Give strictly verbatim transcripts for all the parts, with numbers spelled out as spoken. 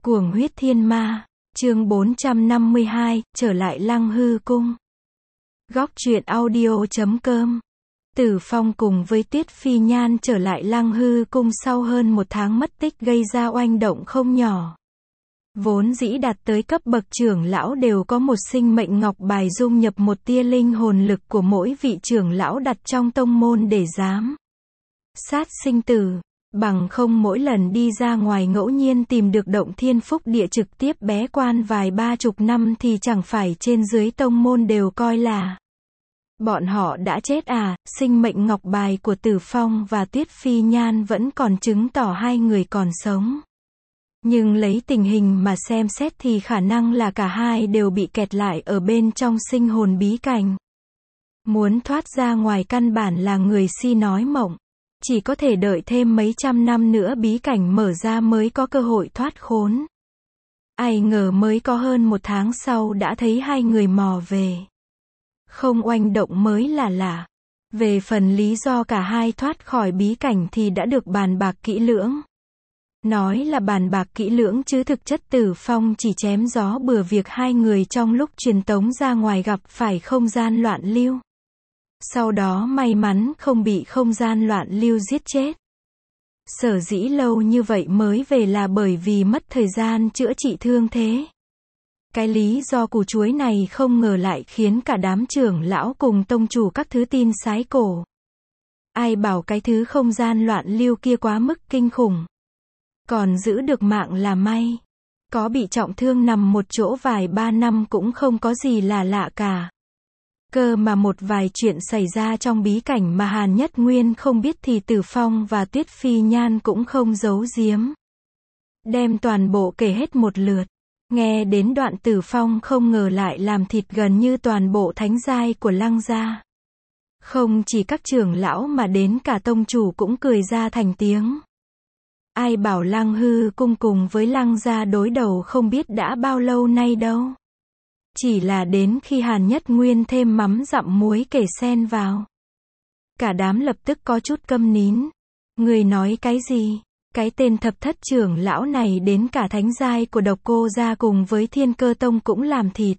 Cuồng huyết thiên ma, chương bốn trăm năm mươi hai, trở lại Lăng Hư cung. Góc truyện audio chấm com. Tử Phong cùng với Tuyết Phi Nhan trở lại Lăng Hư cung sau hơn một tháng mất tích gây ra oanh động không nhỏ. Vốn dĩ đạt tới cấp bậc trưởng lão đều có một sinh mệnh ngọc bài dung nhập một tia linh hồn lực của mỗi vị trưởng lão đặt trong tông môn để giám sát sinh tử. Bằng không mỗi lần đi ra ngoài ngẫu nhiên tìm được động thiên phúc địa trực tiếp bế quan vài ba chục năm thì chẳng phải trên dưới tông môn đều coi là bọn họ đã chết à. Sinh mệnh ngọc bài của Tử Phong và Tuyết Phi Nhan vẫn còn chứng tỏ hai người còn sống. Nhưng lấy tình hình mà xem xét thì khả năng là cả hai đều bị kẹt lại ở bên trong sinh hồn bí cảnh. Muốn thoát ra ngoài căn bản là người si nói mộng. Chỉ có thể đợi thêm mấy trăm năm nữa bí cảnh mở ra mới có cơ hội thoát khốn. Ai ngờ mới có hơn một tháng sau đã thấy hai người mò về. Không oanh động mới là lạ. Về phần lý do cả hai thoát khỏi bí cảnh thì đã được bàn bạc kỹ lưỡng. Nói là bàn bạc kỹ lưỡng chứ thực chất Tử Phong chỉ chém gió bừa việc hai người trong lúc truyền tống ra ngoài gặp phải không gian loạn lưu. Sau đó may mắn không bị không gian loạn lưu giết chết. Sở dĩ lâu như vậy mới về là bởi vì mất thời gian chữa trị thương thế. Cái lý do củ chuối này không ngờ lại khiến cả đám trưởng lão cùng tông chủ các thứ tin sái cổ. Ai bảo cái thứ không gian loạn lưu kia quá mức kinh khủng. Còn giữ được mạng là may. Có bị trọng thương nằm một chỗ vài ba năm cũng không có gì là lạ cả. Cơ mà một vài chuyện xảy ra trong bí cảnh mà Hàn Nhất Nguyên không biết thì Tử Phong và Tuyết Phi Nhan cũng không giấu giếm. Đem toàn bộ kể hết một lượt. Nghe đến đoạn Tử Phong không ngờ lại làm thịt gần như toàn bộ thánh giai của Lăng gia. Không chỉ các trưởng lão mà đến cả tông chủ cũng cười ra thành tiếng. Ai bảo Lăng Hư cung cùng với Lăng gia đối đầu không biết đã bao lâu nay đâu. Chỉ là đến khi Hàn Nhất Nguyên thêm mắm dặm muối kể xen vào. Cả đám lập tức có chút câm nín. Người nói cái gì? Cái tên thập thất trưởng lão này đến cả thánh giai của Độc Cô gia cùng với Thiên Cơ tông cũng làm thịt.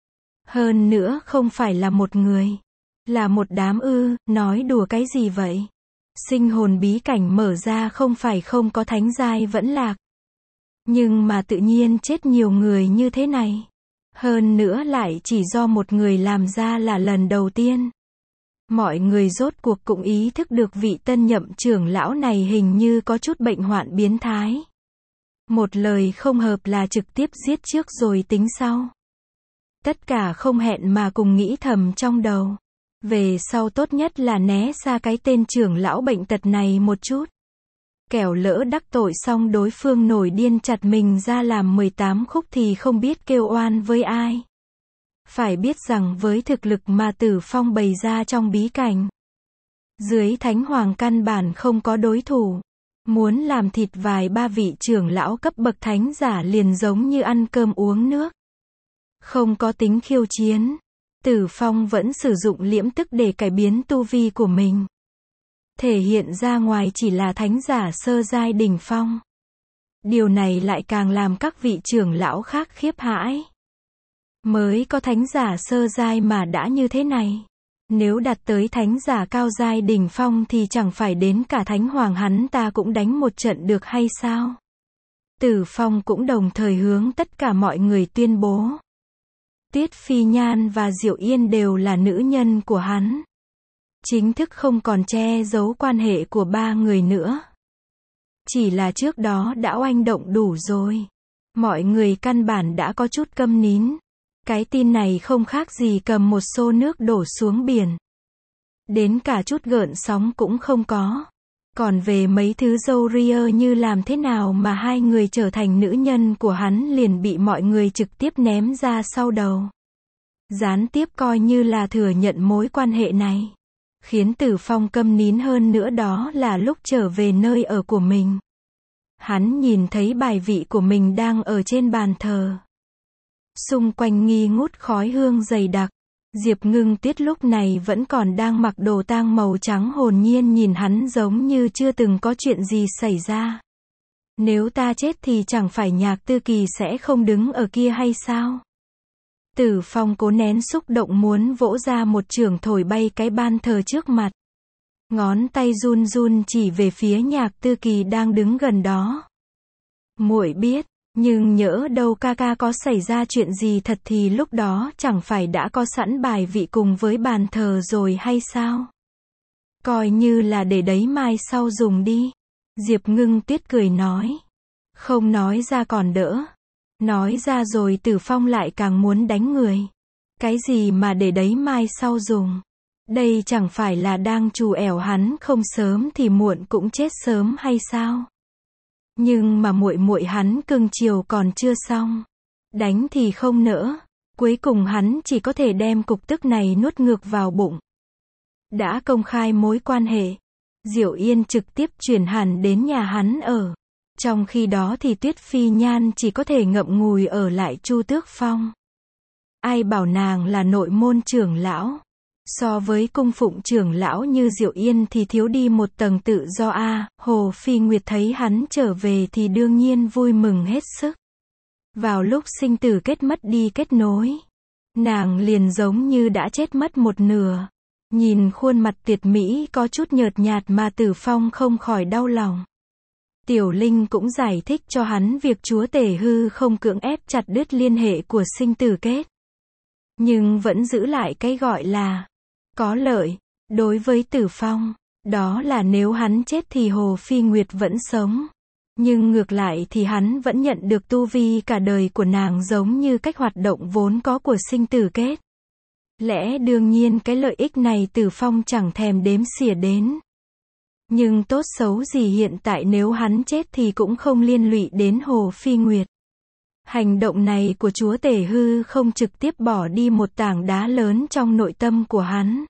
Hơn nữa không phải là một người. Là một đám ư, nói đùa cái gì vậy? Sinh hồn bí cảnh mở ra không phải không có thánh giai vẫn lạc. Nhưng mà tự nhiên chết nhiều người như thế này. Hơn nữa lại chỉ do một người làm ra là lần đầu tiên. Mọi người rốt cuộc cũng ý thức được vị tân nhậm trưởng lão này hình như có chút bệnh hoạn biến thái. Một lời không hợp là trực tiếp giết trước rồi tính sau. Tất cả không hẹn mà cùng nghĩ thầm trong đầu. Về sau tốt nhất là né xa cái tên trưởng lão bệnh tật này một chút. Kẻo lỡ đắc tội xong đối phương nổi điên chặt mình ra làm mười tám khúc thì không biết kêu oan với ai. Phải biết rằng với thực lực mà Tử Phong bày ra trong bí cảnh, dưới Thánh Hoàng căn bản không có đối thủ. Muốn làm thịt vài ba vị trưởng lão cấp bậc thánh giả liền giống như ăn cơm uống nước. Không có tính khiêu chiến. Tử Phong vẫn sử dụng liễm tức để cải biến tu vi của mình. Thể hiện ra ngoài chỉ là thánh giả sơ giai đỉnh phong. Điều này lại càng làm các vị trưởng lão khác khiếp hãi. Mới có thánh giả sơ giai mà đã như thế này. Nếu đạt tới thánh giả cao giai đỉnh phong thì chẳng phải đến cả thánh hoàng hắn ta cũng đánh một trận được hay sao? Tử Phong cũng đồng thời hướng tất cả mọi người tuyên bố. Tuyết Phi Nhan và Diệu Yên đều là nữ nhân của hắn. Chính thức không còn che giấu quan hệ của ba người nữa. Chỉ là trước đó đã oanh động đủ rồi. Mọi người căn bản đã có chút câm nín. Cái tin này không khác gì cầm một xô nước đổ xuống biển. Đến cả chút gợn sóng cũng không có. Còn về mấy thứ râu ria như làm thế nào mà hai người trở thành nữ nhân của hắn liền bị mọi người trực tiếp ném ra sau đầu. Gián tiếp coi như là thừa nhận mối quan hệ này. Khiến Tử Phong câm nín hơn nữa đó là lúc trở về nơi ở của mình. Hắn nhìn thấy bài vị của mình đang ở trên bàn thờ. Xung quanh nghi ngút khói hương dày đặc. Diệp Ngưng Tuyết lúc này vẫn còn đang mặc đồ tang màu trắng hồn nhiên nhìn hắn giống như chưa từng có chuyện gì xảy ra. Nếu ta chết thì chẳng phải Nhạc Tư Kỳ sẽ không đứng ở kia hay sao? Tử Phong cố nén xúc động muốn vỗ ra một chưởng thổi bay cái ban thờ trước mặt. Ngón tay run run chỉ về phía Nhạc Tư Kỳ đang đứng gần đó. Muội biết, nhưng nhỡ đâu ca ca có xảy ra chuyện gì thật thì lúc đó chẳng phải đã có sẵn bài vị cùng với bàn thờ rồi hay sao? Coi như là để đấy mai sau dùng đi. Diệp Ngưng Tuyết cười nói. Không nói ra còn đỡ. Nói ra rồi Tử Phong lại càng muốn đánh người. Cái gì mà để đấy mai sau dùng? Đây chẳng phải là đang trù ẻo hắn không sớm thì muộn cũng chết sớm hay sao? Nhưng mà muội muội hắn cưng chiều còn chưa xong. Đánh thì không nỡ. Cuối cùng hắn chỉ có thể đem cục tức này nuốt ngược vào bụng. Đã công khai mối quan hệ. Diệu Yên trực tiếp chuyển hẳn đến nhà hắn ở. Trong khi đó thì Tuyết Phi Nhan chỉ có thể ngậm ngùi ở lại Chu Tước Phong. Ai bảo nàng là nội môn trưởng lão. So với cung phụng trưởng lão như Diệu Yên thì thiếu đi một tầng tự do a. À, Hồ Phi Nguyệt thấy hắn trở về thì đương nhiên vui mừng hết sức. Vào lúc sinh tử kết mất đi kết nối, nàng liền giống như đã chết mất một nửa. Nhìn khuôn mặt tuyệt mỹ có chút nhợt nhạt mà Tử Phong không khỏi đau lòng. Tiểu Linh cũng giải thích cho hắn việc chúa tể hư không cưỡng ép chặt đứt liên hệ của sinh tử kết. Nhưng vẫn giữ lại cái gọi là có lợi. Đối với Tử Phong, đó là nếu hắn chết thì Hồ Phi Nguyệt vẫn sống. Nhưng ngược lại thì hắn vẫn nhận được tu vi cả đời của nàng giống như cách hoạt động vốn có của sinh tử kết. Lẽ đương nhiên cái lợi ích này Tử Phong chẳng thèm đếm xỉa đến. Nhưng tốt xấu gì hiện tại nếu hắn chết thì cũng không liên lụy đến Hồ Phi Nguyệt. Hành động này của chúa tể hư không trực tiếp bỏ đi một tảng đá lớn trong nội tâm của hắn.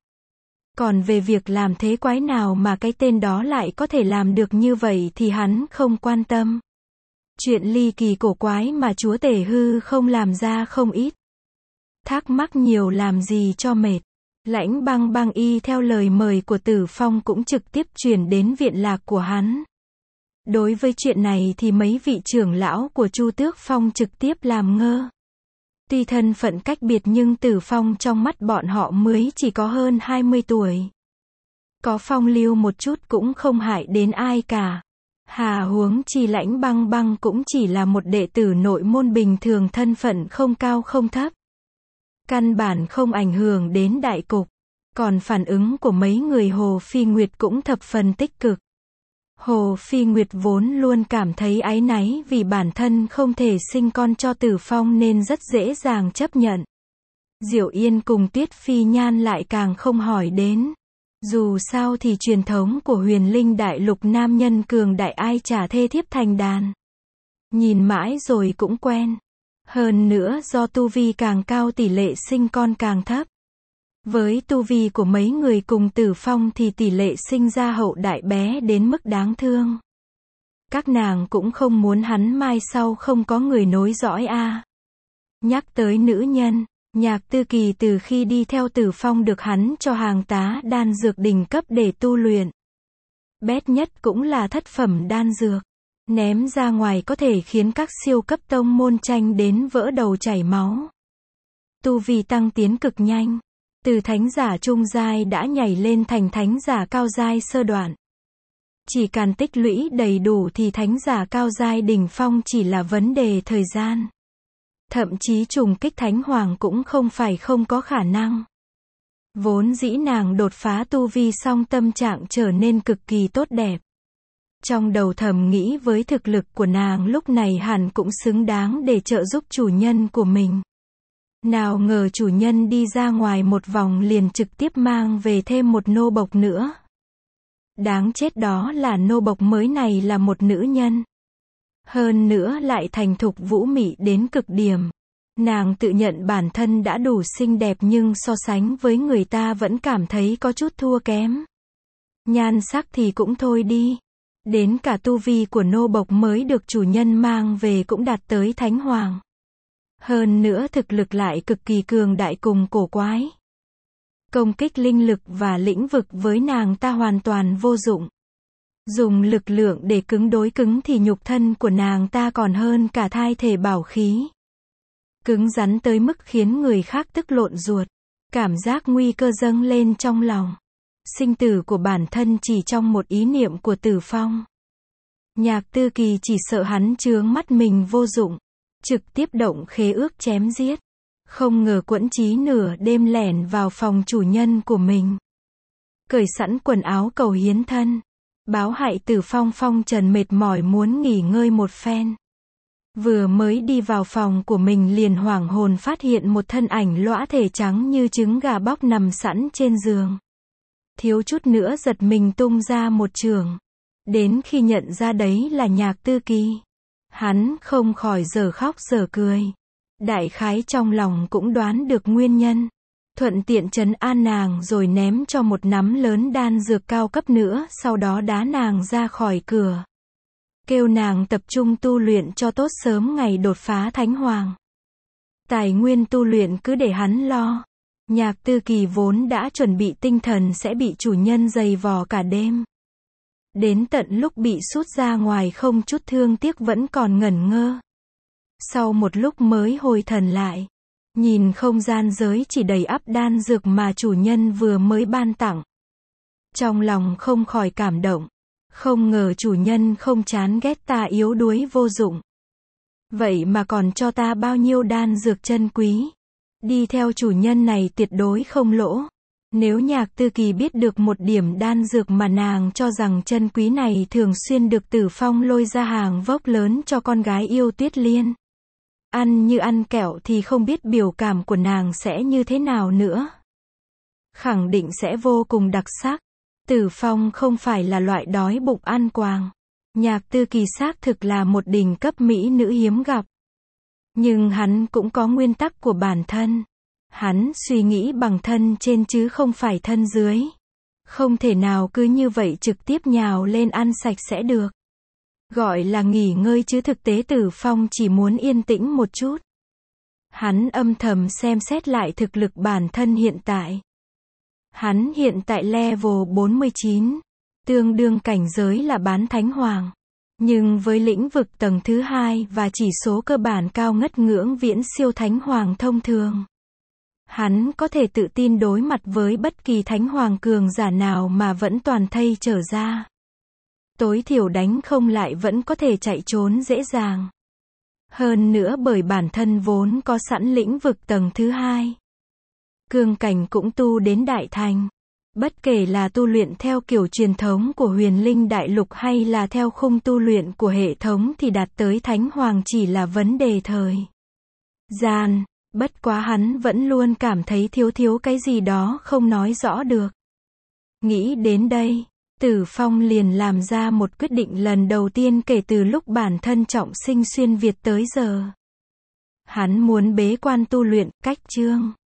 Còn về việc làm thế quái nào mà cái tên đó lại có thể làm được như vậy thì hắn không quan tâm. Chuyện ly kỳ cổ quái mà chúa tể hư không làm ra không ít. Thắc mắc nhiều làm gì cho mệt. Lãnh Băng Băng y theo lời mời của Tử Phong cũng trực tiếp chuyển đến viện lạc của hắn. Đối với chuyện này thì mấy vị trưởng lão của Chu Tước Phong trực tiếp làm ngơ. Tuy thân phận cách biệt nhưng Tử Phong trong mắt bọn họ mới chỉ có hơn hai mươi tuổi. Có phong lưu một chút cũng không hại đến ai cả. Hà huống chi Lãnh Băng Băng cũng chỉ là một đệ tử nội môn bình thường, thân phận không cao không thấp. Căn bản không ảnh hưởng đến đại cục. Còn phản ứng của mấy người Hồ Phi Nguyệt cũng thập phần tích cực. Hồ Phi Nguyệt vốn luôn cảm thấy áy náy vì bản thân không thể sinh con cho Tử Phong nên rất dễ dàng chấp nhận. Diệu Yên cùng Tuyết Phi Nhan lại càng không hỏi đến. Dù sao thì truyền thống của Huyền Linh Đại Lục nam nhân cường đại ai trả thê thiếp thành đàn. Nhìn mãi rồi cũng quen. Hơn nữa do tu vi càng cao tỷ lệ sinh con càng thấp. Với tu vi của mấy người cùng Tử Phong thì tỷ lệ sinh ra hậu đại bé đến mức đáng thương. Các nàng cũng không muốn hắn mai sau không có người nối dõi a. À. Nhắc tới nữ nhân, Nhạc Tư Kỳ từ khi đi theo Tử Phong được hắn cho hàng tá đan dược đỉnh cấp để tu luyện. Bét nhất cũng là thất phẩm đan dược. Ném ra ngoài có thể khiến các siêu cấp tông môn tranh đến vỡ đầu chảy máu. Tu vi tăng tiến cực nhanh. Từ thánh giả trung giai đã nhảy lên thành thánh giả cao giai sơ đoạn. Chỉ cần tích lũy đầy đủ thì thánh giả cao giai đỉnh phong chỉ là vấn đề thời gian. Thậm chí trùng kích thánh hoàng cũng không phải không có khả năng. Vốn dĩ nàng đột phá tu vi xong tâm trạng trở nên cực kỳ tốt đẹp. Trong đầu thầm nghĩ với thực lực của nàng lúc này hẳn cũng xứng đáng để trợ giúp chủ nhân của mình. Nào ngờ chủ nhân đi ra ngoài một vòng liền trực tiếp mang về thêm một nô bộc nữa. Đáng chết đó là nô bộc mới này là một nữ nhân. Hơn nữa lại thành thục vũ mị đến cực điểm. Nàng tự nhận bản thân đã đủ xinh đẹp nhưng so sánh với người ta vẫn cảm thấy có chút thua kém. Nhan sắc thì cũng thôi đi. Đến cả tu vi của nô bộc mới được chủ nhân mang về cũng đạt tới thánh hoàng. Hơn nữa thực lực lại cực kỳ cường đại cùng cổ quái. Công kích linh lực và lĩnh vực với nàng ta hoàn toàn vô dụng. Dùng lực lượng để cứng đối cứng thì nhục thân của nàng ta còn hơn cả thai thể bảo khí. Cứng rắn tới mức khiến người khác tức lộn ruột. Cảm giác nguy cơ dâng lên trong lòng. Sinh tử của bản thân chỉ trong một ý niệm của Tử Phong. Nhạc Tư Kỳ chỉ sợ hắn chướng mắt mình vô dụng. Trực tiếp động khế ước chém giết. Không ngờ Quẫn Chí nửa đêm lẻn vào phòng chủ nhân của mình. Cởi sẵn quần áo cầu hiến thân. Báo hại Tử Phong phong trần mệt mỏi muốn nghỉ ngơi một phen. Vừa mới đi vào phòng của mình liền hoảng hồn phát hiện một thân ảnh lõa thể trắng như trứng gà bóc nằm sẵn trên giường. Thiếu chút nữa giật mình tung ra một chưởng. Đến khi nhận ra đấy là Nhạc Tư Kỳ, hắn không khỏi dở khóc dở cười. Đại khái trong lòng cũng đoán được nguyên nhân. Thuận tiện trấn an nàng rồi ném cho một nắm lớn đan dược cao cấp nữa, sau đó đá nàng ra khỏi cửa. Kêu nàng tập trung tu luyện cho tốt sớm ngày đột phá Thánh Hoàng. Tài nguyên tu luyện cứ để hắn lo. Nhạc Tư Kỳ vốn đã chuẩn bị tinh thần sẽ bị chủ nhân giày vò cả đêm. Đến tận lúc bị sút ra ngoài không chút thương tiếc vẫn còn ngẩn ngơ. Sau một lúc mới hồi thần lại. Nhìn không gian giới chỉ đầy ắp đan dược mà chủ nhân vừa mới ban tặng. Trong lòng không khỏi cảm động. Không ngờ chủ nhân không chán ghét ta yếu đuối vô dụng. Vậy mà còn cho ta bao nhiêu đan dược chân quý. Đi theo chủ nhân này tuyệt đối không lỗ. Nếu Nhạc Tư Kỳ biết được một điểm đan dược mà nàng cho rằng chân quý này thường xuyên được Tử Phong lôi ra hàng vốc lớn cho con gái yêu Tuyết Liên. Ăn như ăn kẹo thì không biết biểu cảm của nàng sẽ như thế nào nữa. Khẳng định sẽ vô cùng đặc sắc. Tử Phong không phải là loại đói bụng ăn quàng. Nhạc Tư Kỳ xác thực là một đỉnh cấp mỹ nữ hiếm gặp. Nhưng hắn cũng có nguyên tắc của bản thân. Hắn suy nghĩ bằng thân trên chứ không phải thân dưới. Không thể nào cứ như vậy trực tiếp nhào lên ăn sạch sẽ được. Gọi là nghỉ ngơi chứ thực tế Tử Phong chỉ muốn yên tĩnh một chút. Hắn âm thầm xem xét lại thực lực bản thân hiện tại. Hắn hiện tại level bốn mươi chín, tương đương cảnh giới là bán Thánh Hoàng. Nhưng với lĩnh vực tầng thứ hai và chỉ số cơ bản cao ngất ngưỡng viễn siêu Thánh Hoàng thông thường. Hắn có thể tự tin đối mặt với bất kỳ Thánh Hoàng cường giả nào mà vẫn toàn thây trở ra. Tối thiểu đánh không lại vẫn có thể chạy trốn dễ dàng. Hơn nữa bởi bản thân vốn có sẵn lĩnh vực tầng thứ hai. Cương cảnh cũng tu đến đại thành. Bất kể là tu luyện theo kiểu truyền thống của Huyền Linh Đại Lục hay là theo khung tu luyện của hệ thống thì đạt tới Thánh Hoàng chỉ là vấn đề thời gian. Bất quá hắn vẫn luôn cảm thấy thiếu thiếu cái gì đó không nói rõ được. Nghĩ đến đây, Tử Phong liền làm ra một quyết định lần đầu tiên kể từ lúc bản thân trọng sinh xuyên Việt tới giờ. Hắn muốn bế quan tu luyện, cách chương.